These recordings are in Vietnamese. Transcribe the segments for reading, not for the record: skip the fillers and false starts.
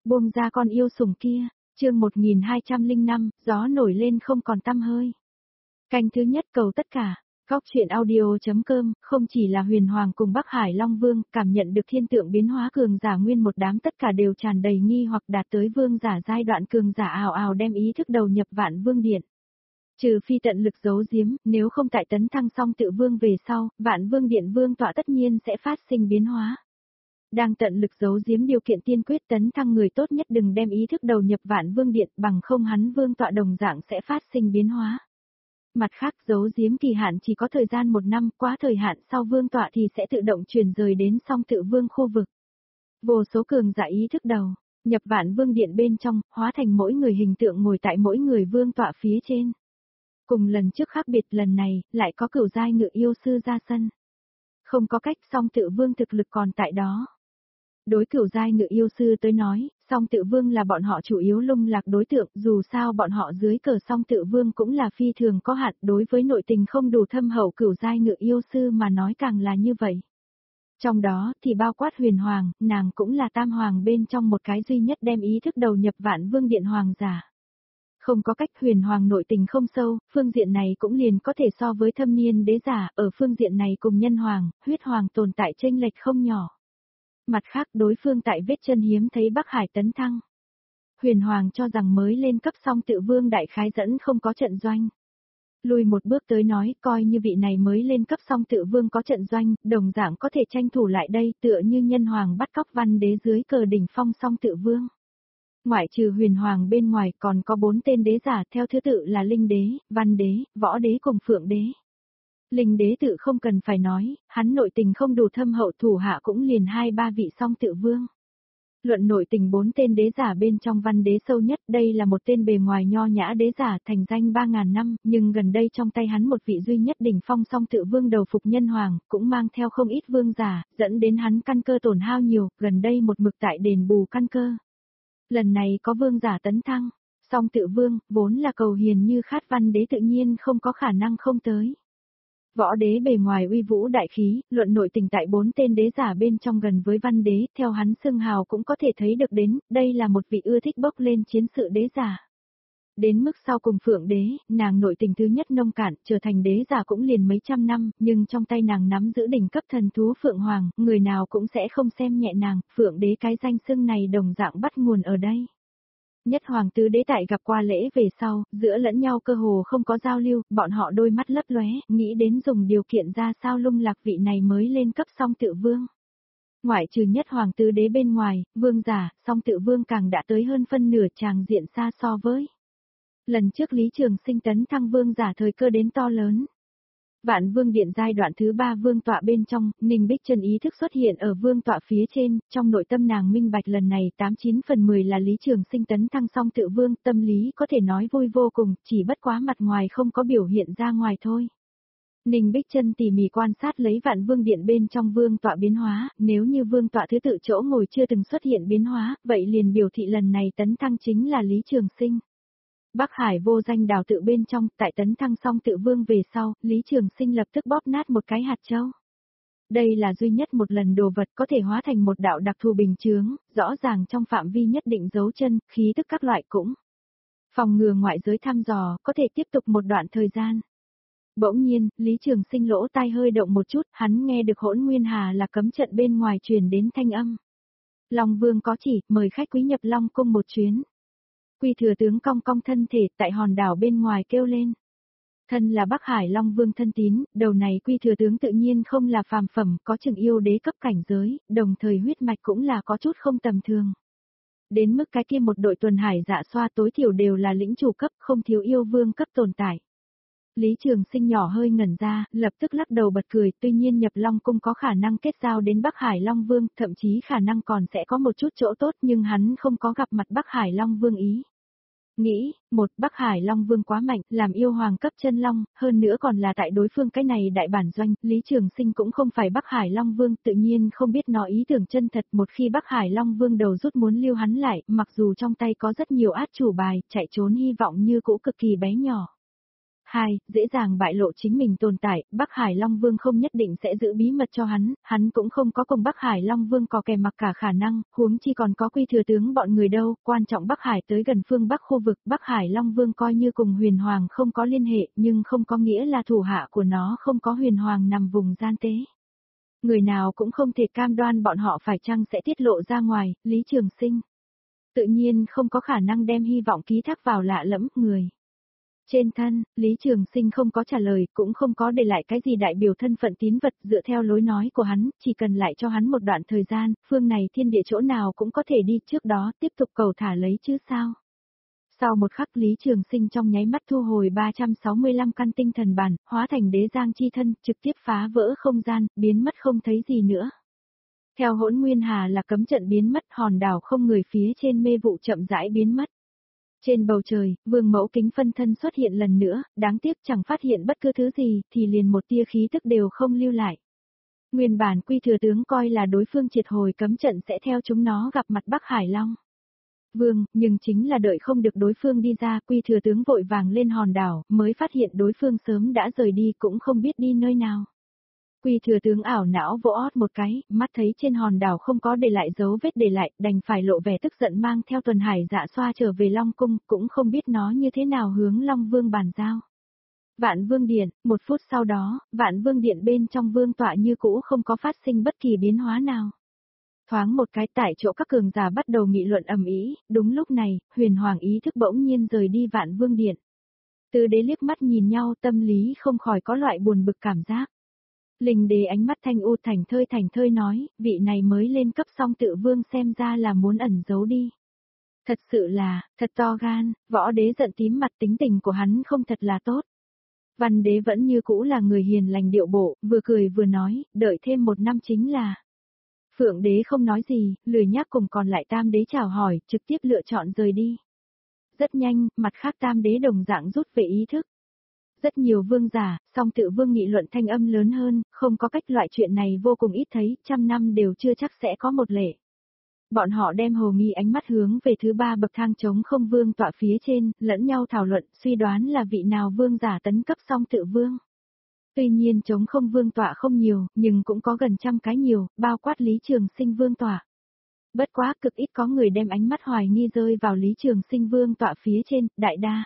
Buông ra con yêu sủng kia, chương 1205, gió nổi lên không còn tăm hơi. Canh thứ nhất cầu tất cả, góc chuyện audio.com, không chỉ là Huyền Hoàng cùng Bắc Hải Long Vương, cảm nhận được thiên tượng biến hóa cường giả nguyên một đám tất cả đều tràn đầy nghi hoặc đạt tới vương giả giai đoạn cường giả ào ào đem ý thức đầu nhập Vạn Vương Điện. Trừ phi tận lực giấu giếm, nếu không tại tấn thăng xong tự vương về sau, Vạn Vương Điện vương tọa tất nhiên sẽ phát sinh biến hóa. Đang tận lực giấu giếm điều kiện tiên quyết tấn thăng người tốt nhất đừng đem ý thức đầu nhập Vạn Vương Điện bằng không hắn vương tọa đồng dạng sẽ phát sinh biến hóa. Mặt khác giấu giếm kỳ hạn chỉ có thời gian 1 năm, quá thời hạn sau vương tọa thì sẽ tự động chuyển rời đến song tự vương khu vực. Vô số cường giả ý thức đầu, nhập Vạn Vương Điện bên trong, hóa thành mỗi người hình tượng ngồi tại mỗi người vương tọa phía trên. Cùng lần trước khác biệt lần này, lại có cửu giai ngự yêu sư ra sân. Không có cách song tự vương thực lực còn tại đó. Đối cửu giai ngự yêu sư tới nói, song tự vương là bọn họ chủ yếu lung lạc đối tượng, dù sao bọn họ dưới cờ song tự vương cũng là phi thường có hạn, đối với nội tình không đủ thâm hậu cửu giai ngự yêu sư mà nói càng là như vậy. Trong đó thì bao quát Huyền Hoàng, nàng cũng là tam hoàng bên trong một cái duy nhất đem ý thức đầu nhập Vạn Vương Điện hoàng giả. Không có cách Huyền Hoàng nội tình không sâu, phương diện này cũng liền có thể so với thâm niên đế giả, ở phương diện này cùng Nhân Hoàng, Huyết Hoàng tồn tại chênh lệch không nhỏ. Mặt khác đối phương tại vết chân hiếm thấy Bắc Hải tấn thăng. Huyền Hoàng cho rằng mới lên cấp song tự vương đại khái dẫn không có trận doanh. Lùi một bước tới nói coi như vị này mới lên cấp song tự vương có trận doanh, đồng dạng có thể tranh thủ lại đây tựa như Nhân Hoàng bắt cóc Văn Đế dưới cờ đỉnh phong song tự vương. Ngoại trừ Huyền Hoàng bên ngoài còn có 4 tên đế giả theo thứ tự là Linh Đế, Văn Đế, Võ Đế cùng Phượng Đế. Linh Đế tự không cần phải nói, hắn nội tình không đủ thâm hậu thủ hạ cũng liền 2-3 vị song tự vương. Luận nội tình 4 tên đế giả bên trong Văn Đế sâu nhất, đây là một tên bề ngoài nho nhã đế giả thành danh 3.000 năm, nhưng gần đây trong tay hắn một vị duy nhất đỉnh phong song tự vương đầu phục Nhân Hoàng, cũng mang theo không ít vương giả, dẫn đến hắn căn cơ tổn hao nhiều, gần đây một mực tại đền bù căn cơ. Lần này có vương giả tấn thăng, song tự vương, vốn là cầu hiền như khát Văn Đế tự nhiên không có khả năng không tới. Võ Đế bề ngoài uy vũ đại khí, luận nội tình tại 4 tên đế giả bên trong gần với Văn Đế, theo hắn xưng hào cũng có thể thấy được đến, đây là một vị ưa thích bốc lên chiến sự đế giả. Đến mức sau cùng Phượng Đế, nàng nội tình thứ nhất nông cạn, trở thành đế giả cũng liền mấy trăm năm, nhưng trong tay nàng nắm giữ đỉnh cấp thần thú Phượng Hoàng, người nào cũng sẽ không xem nhẹ nàng, Phượng Đế cái danh xưng này đồng dạng bắt nguồn ở đây. Nhất Hoàng tứ đế tại gặp qua lễ về sau, giữa lẫn nhau cơ hồ không có giao lưu, bọn họ đôi mắt lấp lóe, nghĩ đến dùng điều kiện ra sao lung lạc vị này mới lên cấp song tự vương. Ngoại trừ Nhất Hoàng tứ đế bên ngoài, vương giả, song tự vương càng đã tới hơn phân nửa tràng diện xa so với. Lần trước Lý Trường Sinh tấn thăng vương giả thời cơ đến to lớn. Vạn Vương Điện giai đoạn thứ 3 vương tọa bên trong, Ninh Bích Chân ý thức xuất hiện ở vương tọa phía trên, trong nội tâm nàng minh bạch lần này 89 phần 10 là Lý Trường Sinh tấn thăng song tự vương, tâm lý có thể nói vui vô cùng, chỉ bất quá mặt ngoài không có biểu hiện ra ngoài thôi. Ninh Bích Chân tỉ mỉ quan sát lấy Vạn Vương Điện bên trong vương tọa biến hóa, nếu như vương tọa thứ tự chỗ ngồi chưa từng xuất hiện biến hóa, vậy liền biểu thị lần này tấn thăng chính là Lý Trường Sinh. Bắc Hải vô danh đào tự bên trong, tại tấn thăng song tự vương về sau, Lý Trường Sinh lập tức bóp nát một cái hạt châu. Đây là duy nhất một lần đồ vật có thể hóa thành một đạo đặc thù bình chướng, rõ ràng trong phạm vi nhất định dấu chân, khí tức các loại cũng. Phòng ngừa ngoại giới thăm dò, có thể tiếp tục một đoạn thời gian. Bỗng nhiên, Lý Trường Sinh lỗ tai hơi động một chút, hắn nghe được Hỗn Nguyên Hà là cấm trận bên ngoài truyền đến thanh âm. Long Vương có chỉ, mời khách quý nhập Long Cung một chuyến. Quy Thừa tướng cong cong thân thể tại hòn đảo bên ngoài kêu lên. Thân là Bắc Hải Long Vương thân tín, đầu này Quy Thừa tướng tự nhiên không là phàm phẩm, có chừng yêu đế cấp cảnh giới, đồng thời huyết mạch cũng là có chút không tầm thường. Đến mức cái kia một đội tuần hải dạ xoa tối thiểu đều là lĩnh chủ cấp, không thiếu yêu vương cấp tồn tại. Lý Trường Sinh nhỏ hơi ngẩn ra, lập tức lắc đầu bật cười, tuy nhiên nhập Long Cung có khả năng kết giao đến Bắc Hải Long Vương, thậm chí khả năng còn sẽ có một chút chỗ tốt nhưng hắn không có gặp mặt Bắc Hải Long Vương ý. Nghĩ, một Bắc Hải Long Vương quá mạnh, làm yêu hoàng cấp chân long, hơn nữa còn là tại đối phương cái này đại bản doanh, Lý Trường Sinh cũng không phải Bắc Hải Long Vương, tự nhiên không biết nó ý tưởng chân thật, một khi Bắc Hải Long Vương đầu rút muốn lưu hắn lại, mặc dù trong tay có rất nhiều át chủ bài, chạy trốn hy vọng như cũ cực kỳ bé nhỏ. 2. Dễ dàng bại lộ chính mình tồn tại, Bắc Hải Long Vương không nhất định sẽ giữ bí mật cho hắn cũng không có cùng Bắc Hải Long Vương có kè mặc cả khả năng, huống chi còn có Quy thừa tướng bọn người đâu, quan trọng Bắc Hải tới gần phương Bắc khu vực, Bắc Hải Long Vương coi như cùng Huyền Hoàng không có liên hệ, nhưng không có nghĩa là thủ hạ của nó không có Huyền Hoàng nằm vùng gian tế. Người nào cũng không thể cam đoan bọn họ phải chăng sẽ tiết lộ ra ngoài, Lý Trường Sinh. Tự nhiên không có khả năng đem hy vọng ký thác vào lạ lẫm người. Trên thân, Lý Trường Sinh không có trả lời, cũng không có để lại cái gì đại biểu thân phận tín vật, dựa theo lối nói của hắn, chỉ cần lại cho hắn một đoạn thời gian, phương này thiên địa chỗ nào cũng có thể đi, trước đó tiếp tục cầu thả lấy chứ sao. Sau một khắc Lý Trường Sinh trong nháy mắt thu hồi 365 căn tinh thần bản, hóa thành đế giang chi thân, trực tiếp phá vỡ không gian, biến mất không thấy gì nữa. Theo Hỗn Nguyên Hà là cấm trận biến mất, hòn đảo không người phía trên mê vụ chậm rãi biến mất. Trên bầu trời, Vương Mẫu Kính phân thân xuất hiện lần nữa, đáng tiếc chẳng phát hiện bất cứ thứ gì, thì liền một tia khí tức đều không lưu lại. Nguyên bản Quy thừa tướng coi là đối phương triệt hồi cấm trận sẽ theo chúng nó gặp mặt Bắc Hải Long Vương, nhưng chính là đợi không được đối phương đi ra, Quy thừa tướng vội vàng lên hòn đảo, mới phát hiện đối phương sớm đã rời đi cũng không biết đi nơi nào. Quy thừa tướng ảo não vỗ ót một cái, mắt thấy trên hòn đảo không có để lại dấu vết để lại, đành phải lộ vẻ tức giận mang theo Tuần Hải Dạ Xoa trở về Long Cung, cũng không biết nó như thế nào hướng Long Vương bàn giao. Vạn Vương Điện, một phút sau đó, Vạn Vương Điện bên trong vương tọa như cũ không có phát sinh bất kỳ biến hóa nào. Thoáng một cái tại chỗ các cường giả bắt đầu nghị luận ầm ĩ, đúng lúc này, Huyền Hoàng ý thức bỗng nhiên rời đi Vạn Vương Điện. Tứ đế liếc mắt nhìn nhau, tâm lý không khỏi có loại buồn bực cảm giác. Linh đế ánh mắt thanh u thành thơi nói, vị này mới lên cấp song tự vương xem ra là muốn ẩn giấu đi. Thật sự là, thật to gan, võ đế giận tím mặt, tính tình của hắn không thật là tốt. Văn đế vẫn như cũ là người hiền lành điệu bộ, vừa cười vừa nói, đợi thêm 1 năm chính là. Phượng đế không nói gì, lười nhác cùng còn lại tam đế chào hỏi, trực tiếp lựa chọn rời đi. Rất nhanh, mặt khác tam đế đồng dạng rút về ý thức. Rất nhiều vương giả, song tự vương nghị luận thanh âm lớn hơn, không có cách, loại chuyện này vô cùng ít thấy, 100 năm đều chưa chắc sẽ có một lệ. Bọn họ đem hồ nghi ánh mắt hướng về thứ 3 bậc thang trống không vương tọa phía trên, lẫn nhau thảo luận, suy đoán là vị nào vương giả tấn cấp song tự vương. Tuy nhiên trống không vương tọa không nhiều, nhưng cũng có gần 100 cái nhiều, bao quát Lý Trường Sinh vương tọa. Bất quá cực ít có người đem ánh mắt hoài nghi rơi vào Lý Trường Sinh vương tọa phía trên, đại đa.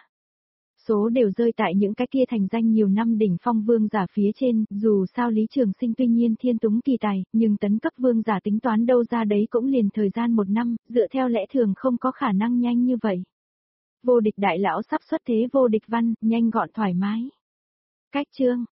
Số đều rơi tại những cái kia thành danh nhiều năm đỉnh phong vương giả phía trên, dù sao Lý Trường Sinh tuy nhiên thiên túng kỳ tài, nhưng tấn cấp vương giả tính toán đâu ra đấy cũng liền thời gian 1 năm, dựa theo lẽ thường không có khả năng nhanh như vậy. Vô địch đại lão sắp xuất thế vô địch văn, nhanh gọn thoải mái. Cách chương